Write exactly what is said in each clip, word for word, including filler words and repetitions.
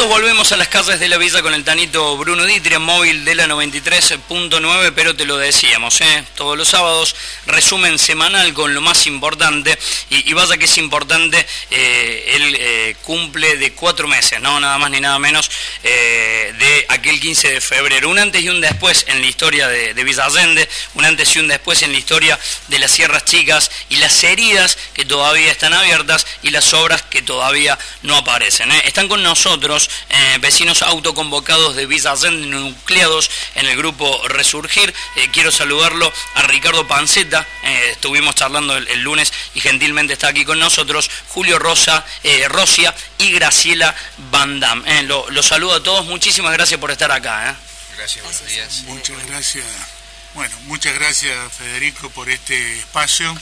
Amigos, volvemos a las calles de la villa con el Tanito Bruno Ditria, móvil de la noventa y tres punto nueve, pero te lo decíamos, ¿eh? Todos los sábados, resumen semanal con lo más importante, y, y vaya que es importante, eh, él eh, cumple de cuatro meses, no nada más ni nada menos, eh, de aquel quince de febrero, un antes y un después en la historia de, de Villa Allende, un antes y un después en la historia de las Sierras Chicas, y las heridas que todavía están abiertas y las obras que todavía no aparecen, ¿eh? Están con nosotros Eh, vecinos autoconvocados de Villa Allende, nucleados en el grupo Resurgir. Eh, quiero saludarlo a Ricardo Panceta, eh, estuvimos charlando el, el lunes y gentilmente está aquí con nosotros, Julio Rosa, eh, Rosia y Graciela Van Dam. Eh, lo, lo saludo a todos, muchísimas gracias por estar acá. Eh. Gracias, buenos días. Muchas gracias, bueno, muchas gracias Federico por este espacio.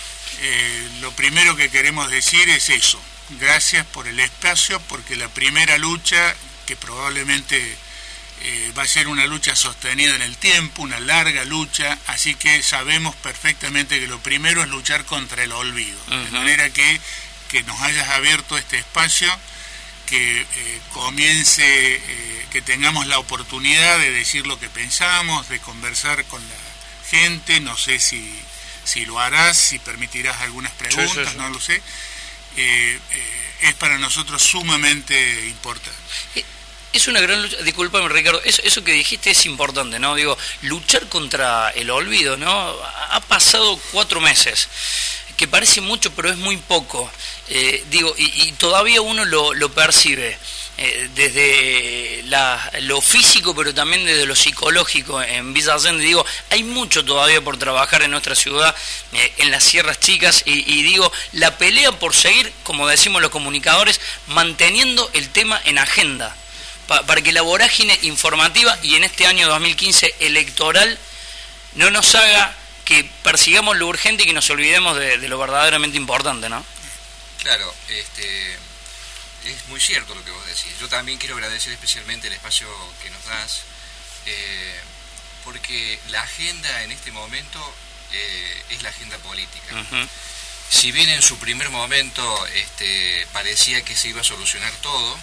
Eh, lo primero que queremos decir es eso. Gracias por el espacio, porque la primera lucha, que probablemente eh, va a ser una lucha sostenida en el tiempo, una larga lucha, así que sabemos perfectamente que lo primero es luchar contra el olvido. Uh-huh. De manera que, que nos hayas abierto este espacio, que eh, comience, eh, que tengamos la oportunidad de decir lo que pensamos, de conversar con la gente, no sé si, si lo harás, si permitirás algunas preguntas, sí, sí, sí. No lo sé. Eh, eh, es para nosotros sumamente importante. Es una gran lucha, discúlpame Ricardo, eso, eso que dijiste es importante, ¿no? Digo, luchar contra el olvido, ¿no? Ha pasado cuatro meses, que parece mucho, pero es muy poco. Eh, digo, y, y todavía uno lo, lo percibe. Eh, desde la, lo físico, pero también desde lo psicológico en Villa Allende. Digo, hay mucho todavía por trabajar en nuestra ciudad, eh, en las Sierras Chicas, y, y digo, la pelea por seguir, como decimos los comunicadores, manteniendo el tema en agenda, pa, para que la vorágine informativa, y en este año dos mil quince electoral, no nos haga que persigamos lo urgente y que nos olvidemos de, de lo verdaderamente importante, ¿no? Claro, este... es muy cierto lo que vos decís. Yo también quiero agradecer especialmente el espacio que nos das, eh, porque la agenda en este momento eh, es la agenda política. Uh-huh. Si bien en su primer momento este, parecía que se iba a solucionar todo,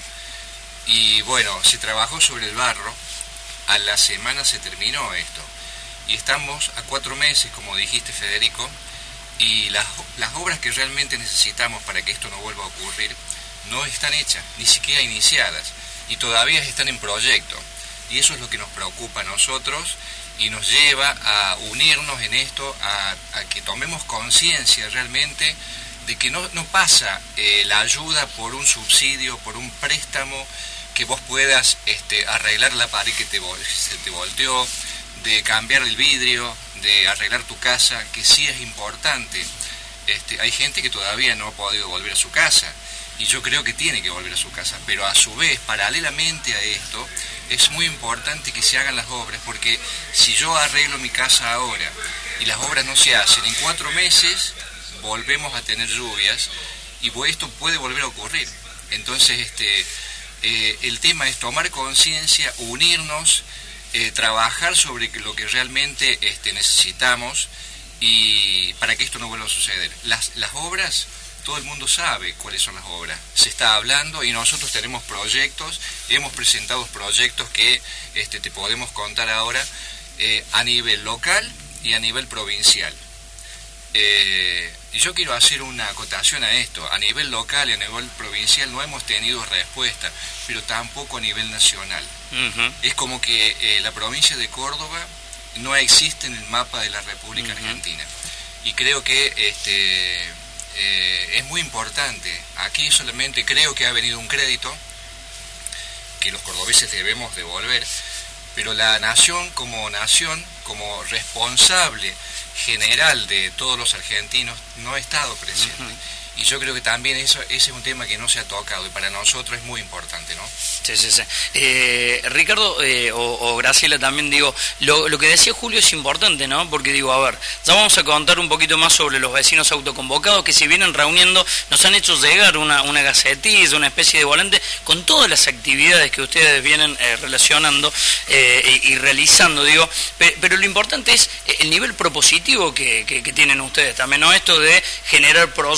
y bueno, se trabajó sobre el barro, a la semana se terminó esto. Y estamos a cuatro meses, como dijiste Federico, y las, las obras que realmente necesitamos para que esto no vuelva a ocurrir no están hechas, ni siquiera iniciadas, y todavía están en proyecto, y eso es lo que nos preocupa a nosotros y nos lleva a unirnos en esto, a, a que tomemos conciencia realmente de que no, no pasa eh, la ayuda por un subsidio, por un préstamo, que vos puedas este, arreglar la pared que te, se te volteó, de cambiar el vidrio, de arreglar tu casa, que sí es importante. Este, hay gente que todavía no ha podido volver a su casa, y yo creo que tiene que volver a su casa, pero a su vez, paralelamente a esto, es muy importante que se hagan las obras, porque si yo arreglo mi casa ahora y las obras no se hacen, en cuatro meses volvemos a tener lluvias y esto puede volver a ocurrir. Entonces este, eh, el tema es tomar conciencia, unirnos, eh, trabajar sobre lo que realmente este, necesitamos, y para que esto no vuelva a suceder. Las, las obras... Todo el mundo sabe cuáles son las obras, se está hablando y nosotros tenemos proyectos, hemos presentado proyectos que este, te podemos contar ahora eh, a nivel local y a nivel provincial. Eh, y yo quiero hacer una acotación a esto, a nivel local y a nivel provincial no hemos tenido respuesta, pero tampoco a nivel nacional. Uh-huh. Es como que eh, la provincia de Córdoba no existe en el mapa de la República uh-huh. Argentina, y creo que... este Eh, es muy importante. Aquí solamente creo que ha venido un crédito que los cordobeses debemos devolver, pero la nación como nación, como responsable general de todos los argentinos, no ha estado presente. Uh-huh. Y yo creo que también eso, ese es un tema que no se ha tocado, y para nosotros es muy importante, ¿no? Sí, sí, sí. Eh, Ricardo, eh, o, o Graciela también, digo, lo, lo que decía Julio es importante, ¿no? Porque digo, a ver, ya vamos a contar un poquito más sobre los vecinos autoconvocados que se vienen reuniendo, nos han hecho llegar una, una gacetilla, una especie de volante, con todas las actividades que ustedes vienen eh, relacionando eh, y, y realizando, digo, pero, pero lo importante es el nivel propositivo que, que, que tienen ustedes también, ¿no? Esto de generar proyectos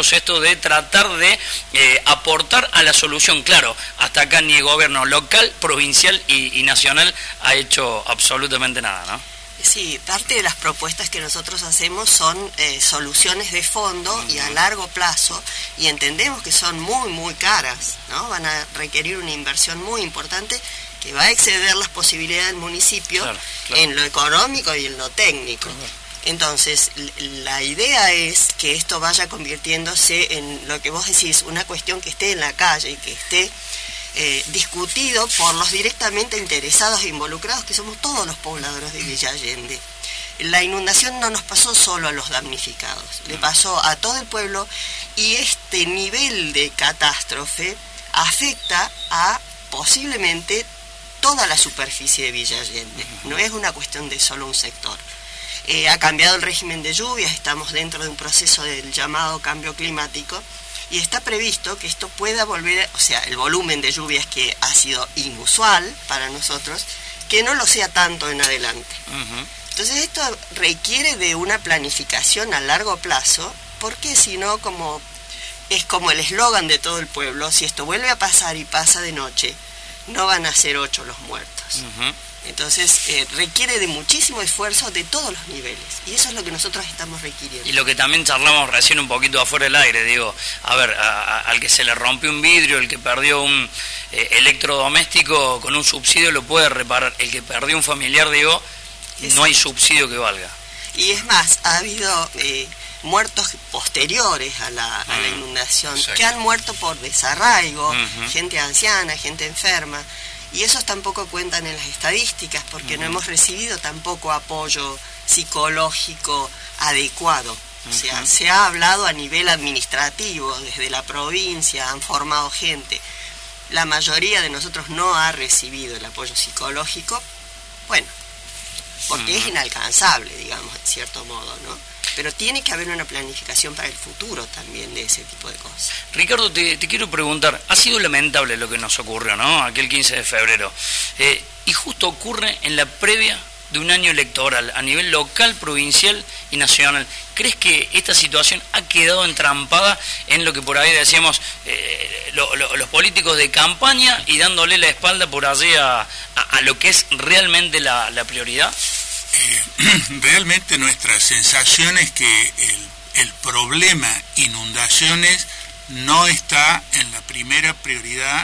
decíamos esto de tratar de eh, aportar a la solución. Claro, hasta acá ni el gobierno local, provincial y, y nacional ha hecho absolutamente nada, ¿no? Sí, parte de las propuestas que nosotros hacemos son eh, soluciones de fondo uh-huh. y a largo plazo, y entendemos que son muy, muy caras, ¿no? Van a requerir una inversión muy importante que va a exceder las posibilidades del municipio, claro, claro. en lo económico y en lo técnico. Uh-huh. Entonces, la idea es que esto vaya convirtiéndose en lo que vos decís, una cuestión que esté en la calle, que esté Eh, discutido por los directamente interesados e involucrados, que somos todos los pobladores de Villa Allende. La inundación no nos pasó solo a los damnificados, le pasó a todo el pueblo, y este nivel de catástrofe afecta a posiblemente toda la superficie de Villa Allende. No es una cuestión de solo un sector. Eh, ha cambiado el régimen de lluvias, estamos dentro de un proceso del llamado cambio climático, y está previsto que esto pueda volver, o sea, el volumen de lluvias que ha sido inusual para nosotros, que no lo sea tanto en adelante. Uh-huh. Entonces esto requiere de una planificación a largo plazo, porque si no, como es como el eslogan de todo el pueblo, si esto vuelve a pasar y pasa de noche, no van a ser ocho los muertos. Uh-huh. Entonces eh, requiere de muchísimo esfuerzo de todos los niveles, y eso es lo que nosotros estamos requiriendo. Y lo que también charlamos recién un poquito afuera del aire, digo, a ver, a, a, al que se le rompió un vidrio, el que perdió un eh, electrodoméstico con un subsidio lo puede reparar, el que perdió un familiar, digo, exacto. No hay subsidio que valga. Y es más, ha habido eh, muertos posteriores a la, a la inundación, exacto. que han muerto por desarraigo, uh-huh. gente anciana, gente enferma. Y esos tampoco cuentan en las estadísticas, porque uh-huh. no hemos recibido tampoco apoyo psicológico adecuado. Uh-huh. O sea, se ha hablado a nivel administrativo, desde la provincia han formado gente. La mayoría de nosotros no ha recibido el apoyo psicológico, bueno, porque uh-huh. es inalcanzable, digamos, en cierto modo, ¿no? Pero tiene que haber una planificación para el futuro también de ese tipo de cosas. Ricardo, te, te quiero preguntar, ha sido lamentable lo que nos ocurrió, ¿no? Aquel quince de febrero. Eh, y justo ocurre en la previa de un año electoral, a nivel local, provincial y nacional. ¿Crees que esta situación ha quedado entrampada en lo que por ahí decíamos eh, lo, lo, los políticos de campaña y dándole la espalda por allí a, a, a lo que es realmente la, la prioridad? Eh, realmente nuestra sensación es que el, el problema inundaciones no está en la primera prioridad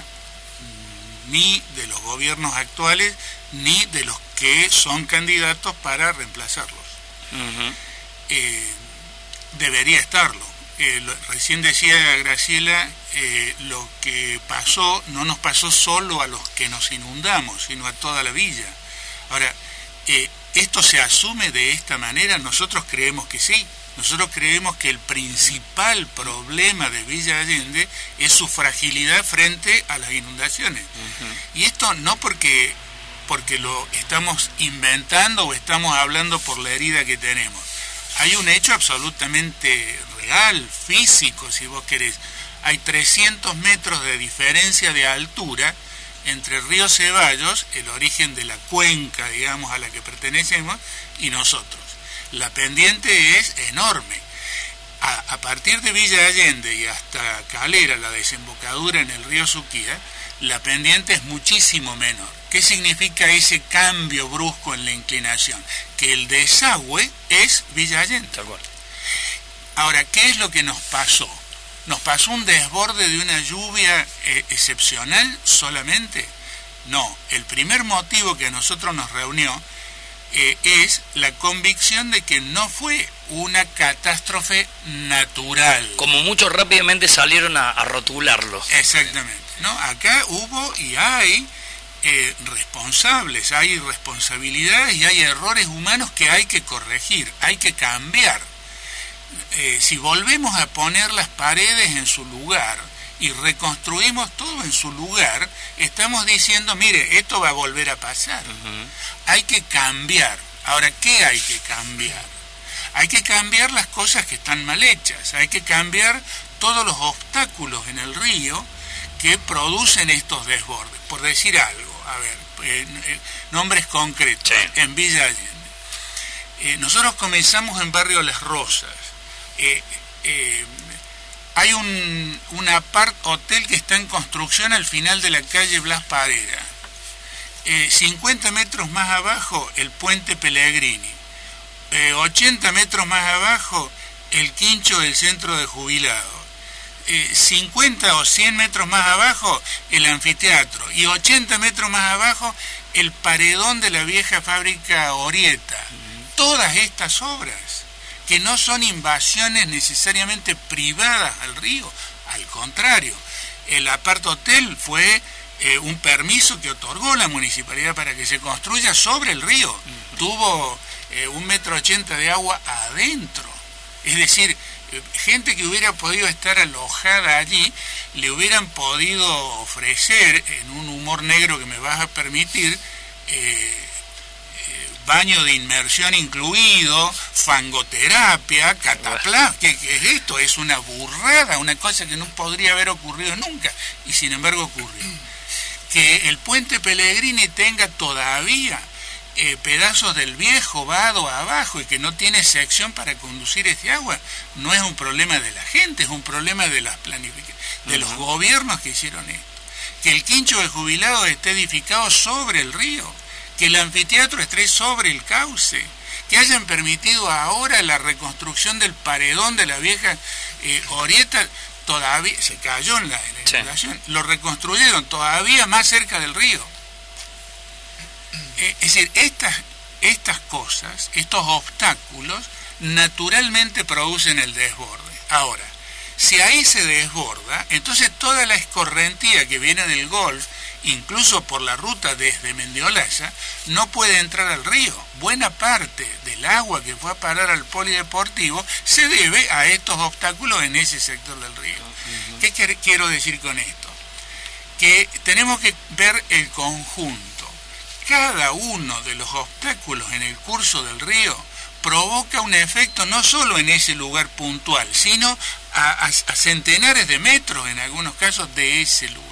ni de los gobiernos actuales ni de los que son candidatos para reemplazarlos. Uh-huh. Eh, debería estarlo. Eh, lo, recién decía Graciela, eh, lo que pasó no nos pasó solo a los que nos inundamos, sino a toda la villa. Ahora, eh, ¿esto se asume de esta manera? Nosotros creemos que sí. Nosotros creemos que el principal problema de Villa Allende es su fragilidad frente a las inundaciones. Uh-huh. Y esto no porque, porque lo estamos inventando o estamos hablando por la herida que tenemos. Hay un hecho absolutamente real, físico, si vos querés. Hay trescientos metros de diferencia de altura entre el río Ceballos, el origen de la cuenca, digamos, a la que pertenecemos, y nosotros. La pendiente es enorme. A, a partir de Villa Allende y hasta Calera, la desembocadura en el río Suquía, la pendiente es muchísimo menor. ¿Qué significa ese cambio brusco en la inclinación? Que el desagüe es Villa Allende. Ahora, ¿qué es lo que nos pasó? ¿Nos pasó un desborde de una lluvia eh, excepcional solamente? No, el primer motivo que a nosotros nos reunió eh, es la convicción de que no fue una catástrofe natural. Como muchos rápidamente salieron a, a rotularlo. Exactamente, ¿no? Acá hubo y hay eh, responsables, hay responsabilidades y hay errores humanos que hay que corregir, hay que cambiar. Eh, si volvemos a poner las paredes en su lugar y reconstruimos todo en su lugar, estamos diciendo, mire, esto va a volver a pasar. Uh-huh. Hay que cambiar. Ahora, ¿qué hay que cambiar? Hay que cambiar las cosas que están mal hechas, hay que cambiar todos los obstáculos en el río que producen estos desbordes. Por decir algo, a ver, eh, eh, nombres concretos, sí. En Villa Allende. Eh, nosotros comenzamos en Barrio Las Rosas. Eh, eh, hay un, un apart hotel que está en construcción al final de la calle Blas Parera. Eh, cincuenta metros más abajo, el puente Pellegrini. Eh, ochenta metros más abajo, el quincho del centro de jubilados. Eh, cincuenta o cien metros más abajo, el anfiteatro. Y ochenta metros más abajo, el paredón de la vieja fábrica Orieta. Todas estas obras, que no son invasiones necesariamente privadas al río, al contrario, el apart hotel fue eh, un permiso que otorgó la municipalidad para que se construya sobre el río. Uh-huh. Tuvo eh, un metro ochenta de agua adentro, es decir, eh, gente que hubiera podido estar alojada allí, le hubieran podido ofrecer, en un humor negro que me vas a permitir, eh, baño de inmersión incluido, fangoterapia, cataplasma. ¿Qué, ¿Qué es esto? Es una burrada, una cosa que no podría haber ocurrido nunca, y sin embargo ocurrió. Que el puente Pellegrini tenga todavía eh, pedazos del viejo vado abajo y que no tiene sección para conducir este agua, no es un problema de la gente, es un problema de las planificaciones, de uh-huh. los gobiernos que hicieron esto. Que el quincho de jubilados esté edificado sobre el río, que el anfiteatro esté sobre el cauce, que hayan permitido ahora la reconstrucción del paredón de la vieja eh, Orieta, todavía se cayó en la, en la inundación, sí. Lo reconstruyeron todavía más cerca del río. Eh, es decir, estas, estas cosas, estos obstáculos, naturalmente producen el desborde. Ahora, si ahí se desborda, entonces toda la escorrentía que viene del Golf, incluso por la ruta desde Mendiolaya, no puede entrar al río. Buena parte del agua que fue a parar al polideportivo se debe a estos obstáculos en ese sector del río. Uh-huh. ¿Qué quer- quiero decir con esto? Que tenemos que ver el conjunto. Cada uno de los obstáculos en el curso del río provoca un efecto no solo en ese lugar puntual, sino a, a, a centenares de metros, en algunos casos, de ese lugar.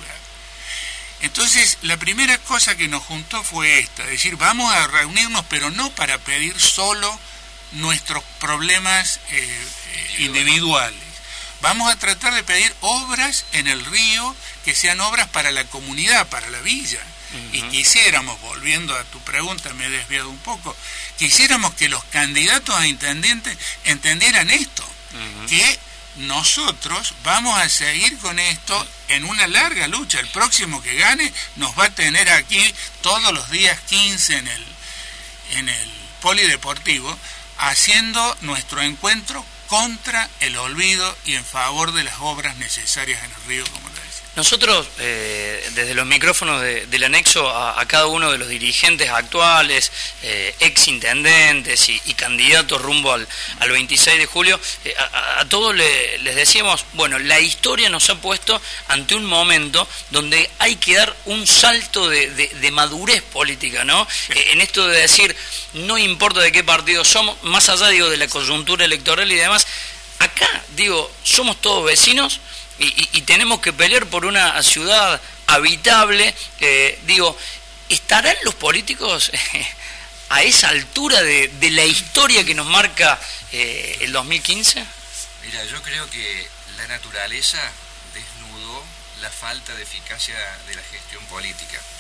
Entonces, la primera cosa que nos juntó fue esta, es decir, vamos a reunirnos, pero no para pedir solo nuestros problemas eh, eh, individuales. Vamos a tratar de pedir obras en el río que sean obras para la comunidad, para la villa. Uh-huh. Y quisiéramos, volviendo a tu pregunta, me he desviado un poco, quisiéramos que los candidatos a intendentes entendieran esto, uh-huh. que nosotros vamos a seguir con esto en una larga lucha. El próximo que gane nos va a tener aquí todos los días quince en el, en el polideportivo, haciendo nuestro encuentro contra el olvido y en favor de las obras necesarias en el río, como le decía. Nosotros, eh, desde los micrófonos de, del anexo, a, a cada uno de los dirigentes actuales, eh, ex intendentes y, y candidatos rumbo al, al veintiséis de julio, eh, a, a todos le, les decíamos, bueno, la historia nos ha puesto ante un momento donde hay que dar un salto de, de, de madurez política, ¿no? Eh, en esto de decir, no importa de qué partido somos, más allá, digo, de la coyuntura electoral y demás, acá, digo, somos todos vecinos. Y, y, y tenemos que pelear por una ciudad habitable. Eh, digo, ¿estarán los políticos eh, a esa altura de, de la historia que nos marca eh, el dos mil quince? Mira, yo creo que la naturaleza desnudó la falta de eficacia de la gestión política.